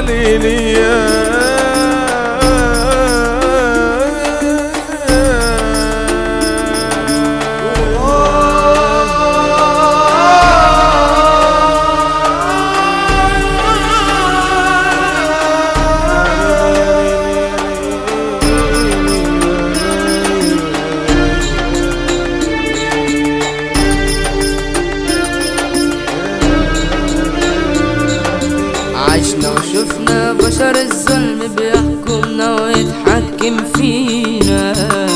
ليلي عشنا وشفنا بشر الظلم بيحكمنا ويتحكم فينا،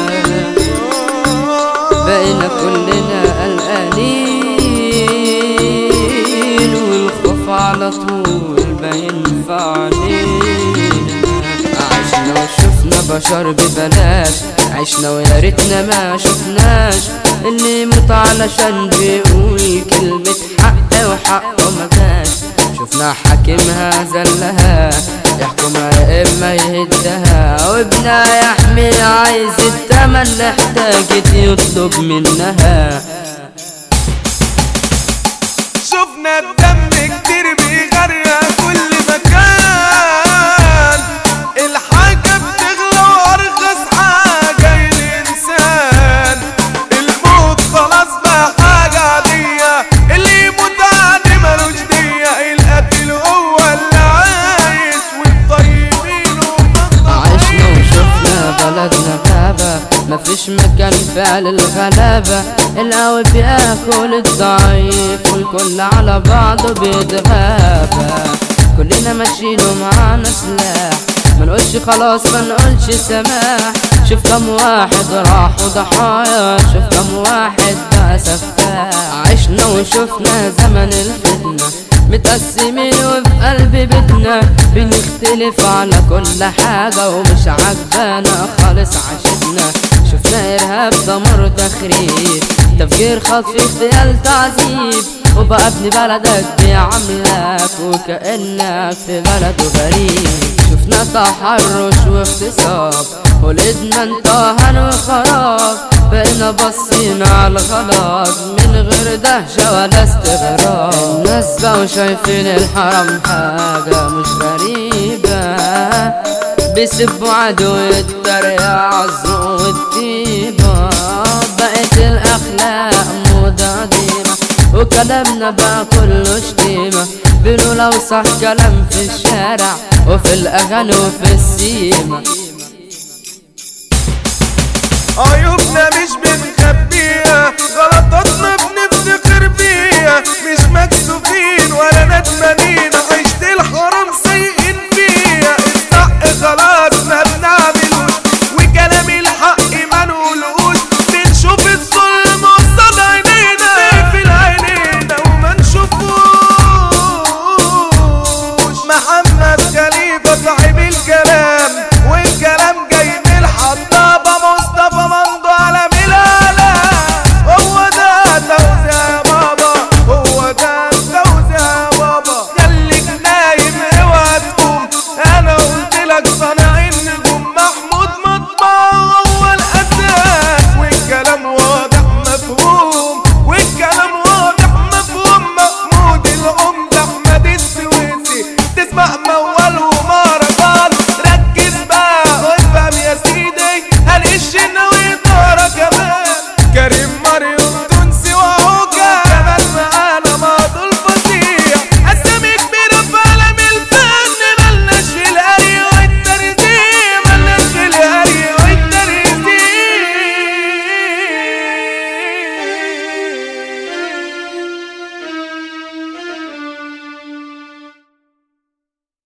بقينا كلنا قلقانين والخوف على طول باين في علينا. عشنا وشفنا بشر ببلاش، عشنا ويا ريتنا ما شفناش اللي يموت علشان بيقول كلمة حق وحقه ما جاش. شفنا حاكمها زلها يحكمها يا اما يهدها، وابنها يحمل عايز التمن اللي احتاجت يطلب منها. شفنا الدم كتير بيغرق كل مكان، الحاجة بتغلى وارخص حاجة الانسان. الموت خلاص بقى حاجة عادية، اللي يموت عادي ملوش دية. القتل هو اللي عايش والطيبين عشنا وشفنا بلدنا غابة مفيش مكان فعل الغلابة، القوي بياكل الضعيف والكل على بعضه بيتغابى. كلنا ماشيين ومعانا سلاح، منقولش خلاص منقولش سماح. شوف كم واحد راح وضحايا، شوف كم واحد بقى سفاح. عشنا وشفنا زمن الفتنة متقسمين وفي قلب بيتنا بنختلف على كل حاجة ومش عجبانا خالص عشتنا. شفنا إرهاب دمر تخريب تفجير خطف اغتيال تعذيب، وبقى ابن بلدك بيعاملك وكأنك في بلده غريب. شفنا تحرش واغتصاب ولدنا انتهن وخراب، بقينا باصين على الغلط من غير دهشة ولا استغراب. الناس بقوا شايفين الحرام حاجة مش غريبة، بيسبوا عدو التريقة عالذوق والطيبة. بقت الأخلاق موضة قديمة وكلامنا بقى كله شتيمة، بيقولوا لو صح كلام في الشارع وفي الأغاني وفي السيمة. عيوبنا مش بنخبيها، غلطاتنا بنفتخر بيها، مش مكسوفين ولا ندمانين، عيشة الحرام سايقين فيها. الصح خلاص ما بنعملوش وكلام الحق ما نقولوش، بنشوف الظلم قصاد عينينا نقفل عينينا وما نشوفوش. محمد خليفة صاحب الكلام، والكلام جاي من الحطابة مصطفى ممدو على ملالة. هو ده توزيع يا بابا، هو ده توزيع يا بابا. خليك نايم اوعى تقوم، انا قلت لك صنع